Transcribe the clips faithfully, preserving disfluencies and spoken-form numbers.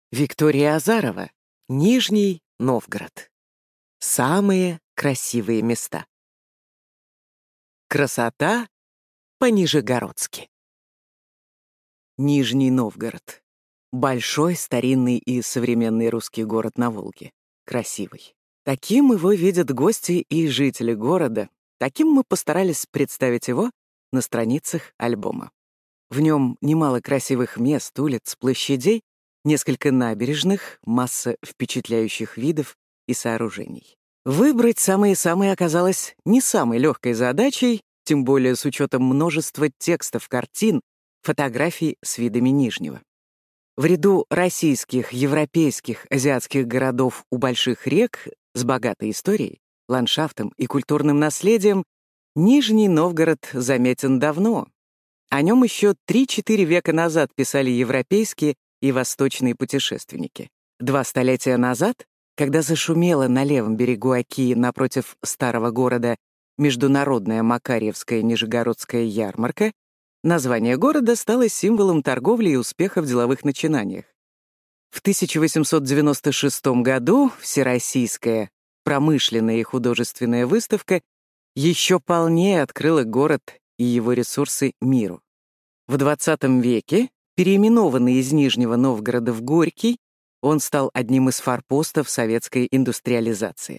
Виктория Азарова. Нижний Новгород. Самые красивые места. Красота по-нижегородски. Нижний Новгород. Большой, старинный и современный русский город на Волге. Красивый. Таким его видят гости и жители города. Таким мы постарались представить его на страницах альбома. В нем немало красивых мест, улиц, площадей, несколько набережных, масса впечатляющих видов и сооружений. Выбрать самые-самые оказалось не самой легкой задачей, тем более с учетом множества текстов, картин, фотографий с видами Нижнего. В ряду российских, европейских, азиатских городов у больших рек с богатой историей, ландшафтом и культурным наследием Нижний Новгород заметен давно. О нем еще три-четыре века назад писали европейские и восточные путешественники. Два столетия назад, когда зашумела на левом берегу Оки напротив старого города международная Макарьевская Нижегородская ярмарка, название города стало символом торговли и успеха в деловых начинаниях. В тысяча восемьсот девяносто шестом году Всероссийская промышленная и художественная выставка еще полнее открыла город и его ресурсы миру. В двадцатом веке, переименованный из Нижнего Новгорода в Горький, он стал одним из форпостов советской индустриализации.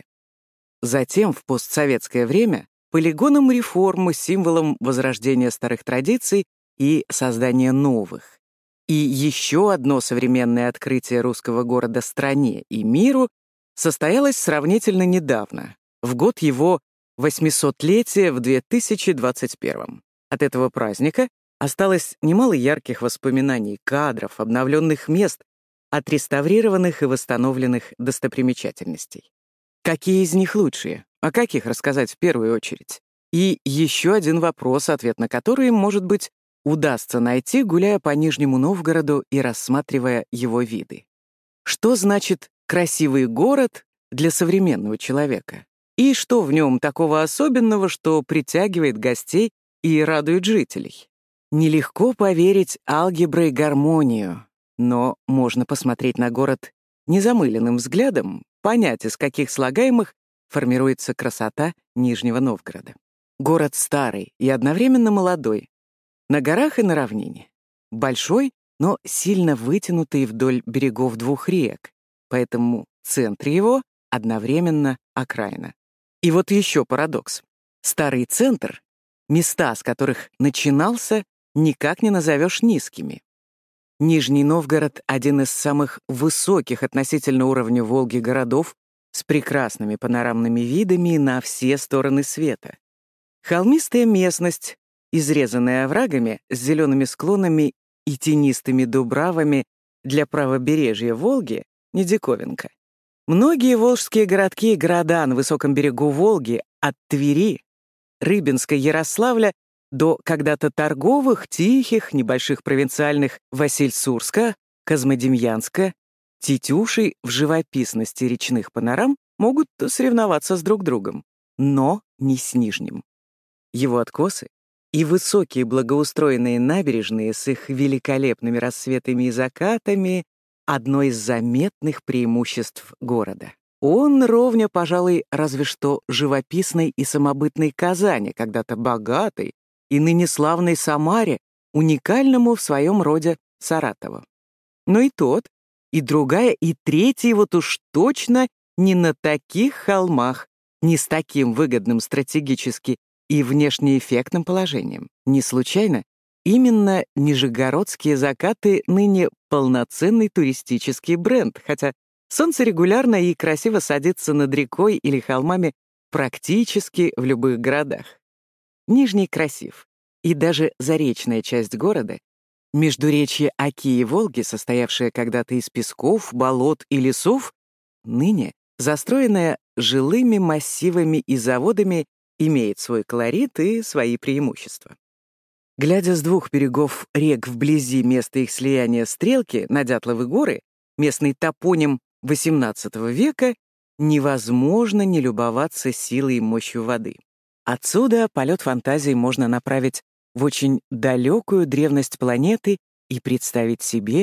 Затем, в постсоветское время, полигоном реформы, символом возрождения старых традиций и создания новых. И еще одно современное открытие русского города стране и миру состоялось сравнительно недавно, в год его восьмисотлетия в две тысячи двадцать первом. От этого праздника осталось немало ярких воспоминаний, кадров, обновленных мест, отреставрированных и восстановленных достопримечательностей. Какие из них лучшие? О каких рассказать в первую очередь? И еще один вопрос, ответ на который, может быть, удастся найти, гуляя по Нижнему Новгороду и рассматривая его виды. Что значит «красивый город» для современного человека? И что в нем такого особенного, что притягивает гостей и радует жителей? Нелегко поверить алгебре и гармонию, но можно посмотреть на город незамыленным взглядом, понять, из каких слагаемых формируется красота Нижнего Новгорода. Город старый и одновременно молодой, на горах и на равнине. Большой, но сильно вытянутый вдоль берегов двух рек, поэтому в центре его одновременно окраина. И вот еще парадокс. Старый центр, места, с которых начинался, никак не назовешь низкими. Нижний Новгород — один из самых высоких относительно уровня Волги городов с прекрасными панорамными видами на все стороны света. Холмистая местность, изрезанная оврагами с зелеными склонами и тенистыми дубравами для правобережья Волги, не диковинка. Многие волжские городки и города на высоком берегу Волги от Твери, Рыбинска, Ярославля до когда-то торговых, тихих, небольших провинциальных Василь-Сурска, Козьмодемьянска, Тетюши в живописности речных панорам могут соревноваться с друг другом, но не с Нижним. Его откосы и высокие благоустроенные набережные с их великолепными рассветами и закатами — одно из заметных преимуществ города. Он ровня, пожалуй, разве что живописной и самобытной Казани, когда-то богатой, и ныне славной Самаре, уникальному в своем роде Саратову. Но и тот, и другая, и третья вот уж точно не на таких холмах, не с таким выгодным стратегически и внешне эффектным положением. Не случайно именно нижегородские закаты ныне полноценный туристический бренд, хотя солнце регулярно и красиво садится над рекой или холмами практически в любых городах. Нижний красив, и даже заречная часть города, междуречье Оки и Волги, состоявшее когда-то из песков, болот и лесов, ныне, застроенная жилыми массивами и заводами, имеет свой колорит и свои преимущества. Глядя с двух берегов рек вблизи места их слияния Стрелки на Дятловы горы, местный топоним восемнадцатого века, невозможно не любоваться силой и мощью воды. Отсюда полет фантазии можно направить в очень далекую древность планеты и представить себе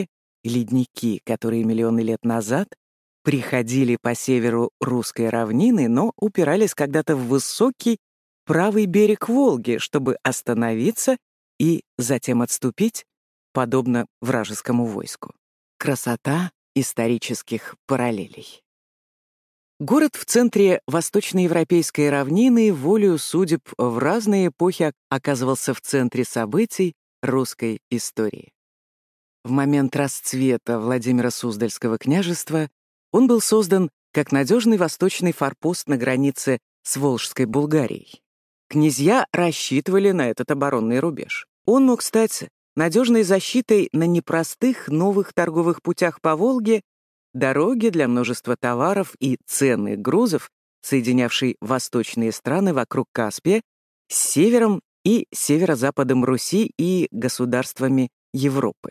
ледники, которые миллионы лет назад приходили по северу русской равнины, но упирались когда-то в высокий правый берег Волги, чтобы остановиться и затем отступить, подобно вражескому войску. Красота исторических параллелей. Город в центре восточноевропейской равнины волею судеб в разные эпохи оказывался в центре событий русской истории. В момент расцвета Владимира Суздальского княжества он был создан как надежный восточный форпост на границе с Волжской Булгарией. Князья рассчитывали на этот оборонный рубеж. Он мог стать надежной защитой на непростых новых торговых путях по Волге, дороге для множества товаров и ценных грузов, соединявшей восточные страны вокруг Каспия с севером и северо-западом Руси и государствами Европы.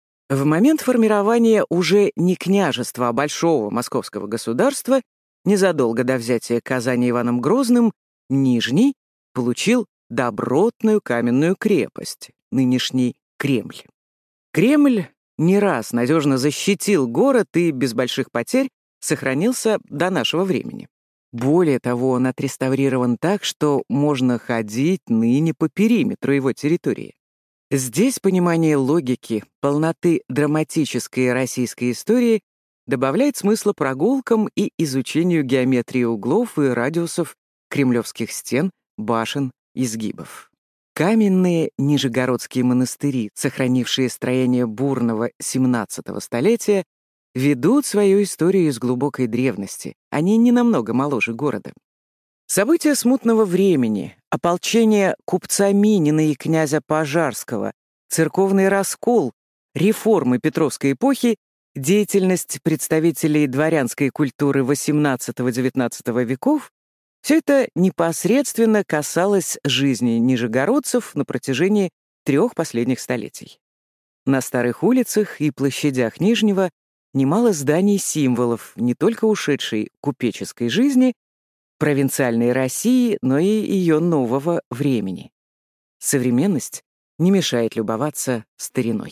В момент формирования уже не княжества, а большого московского государства, незадолго до взятия Казани Иваном Грозным, Нижний получил добротную каменную крепость, нынешний Кремль. Кремль не раз надежно защитил город и без больших потерь сохранился до нашего времени. Более того, он отреставрирован так, что можно ходить ныне по периметру его территории. Здесь понимание логики, полноты драматической российской истории добавляет смысла прогулкам и изучению геометрии углов и радиусов кремлевских стен, башен, изгибов. Каменные нижегородские монастыри, сохранившие строение бурного семнадцатого столетия, ведут свою историю из глубокой древности. Они не намного моложе города. События смутного времени, ополчение купца Минина и князя Пожарского, церковный раскол, реформы Петровской эпохи, деятельность представителей дворянской культуры восемнадцатого-девятнадцатого веков — все это непосредственно касалось жизни нижегородцев на протяжении трех последних столетий. На старых улицах и площадях Нижнего немало зданий-символов не только ушедшей купеческой жизни, провинциальной России, но и ее нового времени. Современность не мешает любоваться стариной.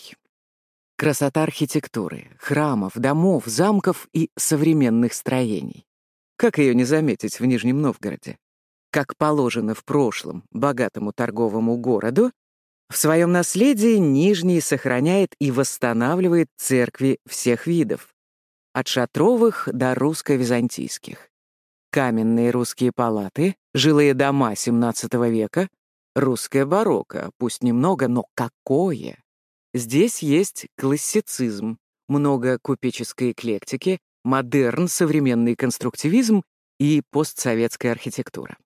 Красота архитектуры, храмов, домов, замков и современных строений. Как ее не заметить в Нижнем Новгороде? Как положено в прошлом богатому торговому городу, в своем наследии Нижний сохраняет и восстанавливает церкви всех видов, от шатровых до русско-византийских. Каменные русские палаты, жилые дома семнадцатого века, русское барокко, пусть немного, но какое! Здесь есть классицизм, много купеческой эклектики, модерн, современный конструктивизм и постсоветская архитектура.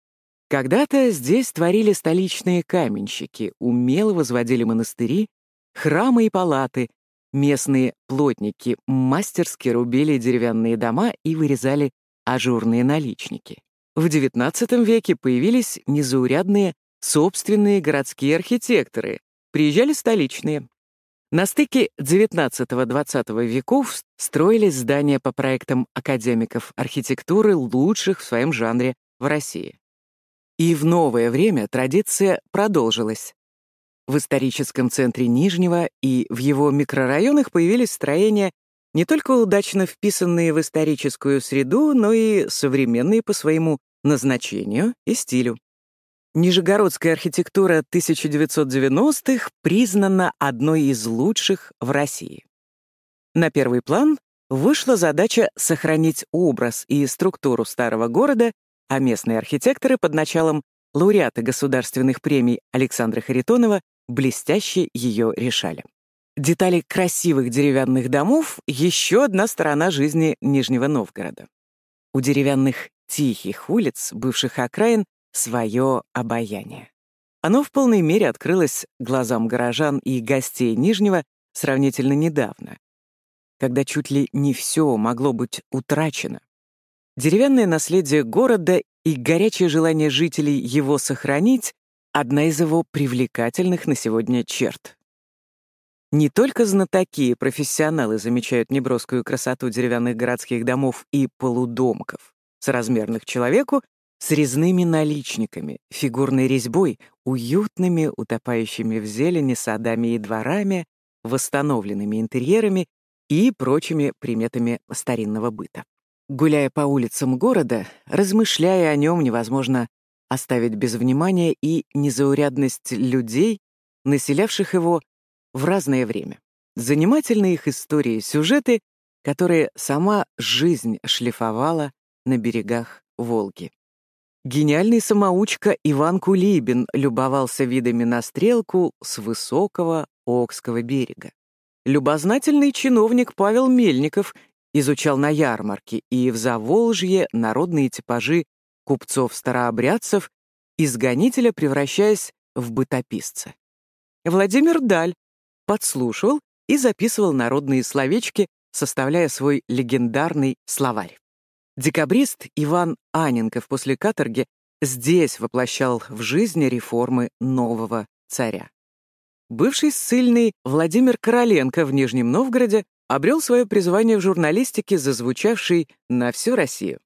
Когда-то здесь творили столичные каменщики, умело возводили монастыри, храмы и палаты, местные плотники мастерски рубили деревянные дома и вырезали ажурные наличники. В девятнадцатом веке появились незаурядные собственные городские архитекторы, приезжали столичные. На стыке девятнадцатого-двадцатого веков строились здания по проектам академиков архитектуры, лучших в своем жанре в России. И в новое время традиция продолжилась. В историческом центре Нижнего и в его микрорайонах появились строения, не только удачно вписанные в историческую среду, но и современные по своему назначению и стилю. Нижегородская архитектура тысяча девятьсот девяностых признана одной из лучших в России. На первый план вышла задача сохранить образ и структуру старого города, а местные архитекторы под началом лауреата государственных премий Александра Харитонова блестяще ее решали. Детали красивых деревянных домов — еще одна сторона жизни Нижнего Новгорода. У деревянных тихих улиц, бывших окраин, свое обаяние. Оно в полной мере открылось глазам горожан и гостей Нижнего сравнительно недавно, когда чуть ли не все могло быть утрачено. Деревянное наследие города и горячее желание жителей его сохранить — одна из его привлекательных на сегодня черт. Не только знатоки и профессионалы замечают неброскую красоту деревянных городских домов и полудомков, соразмерных человеку, с резными наличниками, фигурной резьбой, уютными, утопающими в зелени садами и дворами, восстановленными интерьерами и прочими приметами старинного быта. Гуляя по улицам города, размышляя о нем, невозможно оставить без внимания и незаурядность людей, населявших его в разное время. Занимательны их истории и сюжеты, которые сама жизнь шлифовала на берегах Волги. Гениальный самоучка Иван Кулибин любовался видами на Стрелку с высокого Окского берега. Любознательный чиновник Павел Мельников изучал на ярмарке и в Заволжье народные типажи купцов-старообрядцев, из гонителя превращаясь в бытописца. Владимир Даль подслушивал и записывал народные словечки, составляя свой легендарный словарь. Декабрист Иван Анненков после каторги здесь воплощал в жизнь реформы нового царя. Бывший ссыльный Владимир Короленко в Нижнем Новгороде обрел свое призвание в журналистике, зазвучавшей на всю Россию.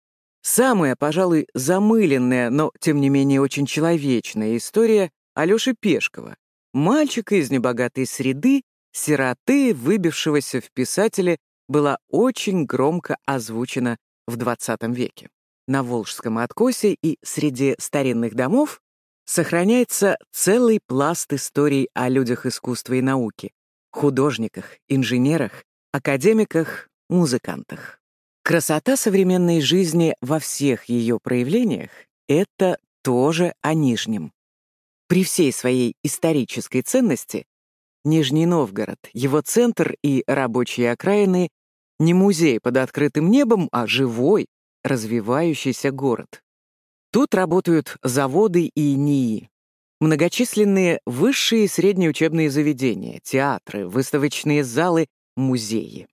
Самая, пожалуй, замыленная, но, тем не менее, очень человечная история Алёши Пешкова, мальчика из небогатой среды, сироты, выбившегося в писатели, была очень громко озвучена в двадцатом веке. На Волжском откосе и среди старинных домов сохраняется целый пласт историй о людях искусства и науки, художниках, инженерах, академиках, музыкантах. Красота современной жизни во всех ее проявлениях — это тоже о Нижнем. При всей своей исторической ценности Нижний Новгород, его центр и рабочие окраины — не музей под открытым небом, а живой, развивающийся город. Тут работают заводы и НИИ, многочисленные высшие и средние учебные заведения, театры, выставочные залы, музеи.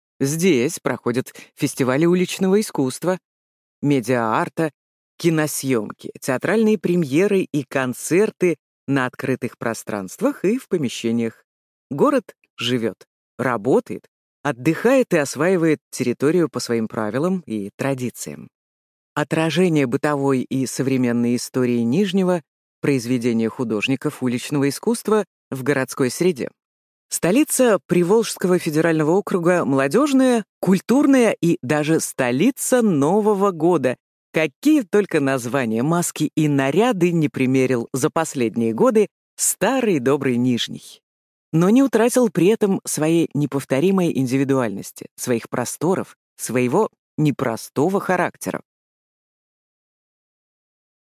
Здесь проходят фестивали уличного искусства, медиа-арта, киносъемки, театральные премьеры и концерты на открытых пространствах и в помещениях. Город живет, работает, отдыхает и осваивает территорию по своим правилам и традициям. Отражение бытовой и современной истории Нижнего — произведения художников уличного искусства в городской среде. Столица Приволжского федерального округа молодежная, культурная и даже столица Нового года. Какие только названия, маски и наряды не примерил за последние годы старый добрый Нижний. Но не утратил при этом своей неповторимой индивидуальности, своих просторов, своего непростого характера.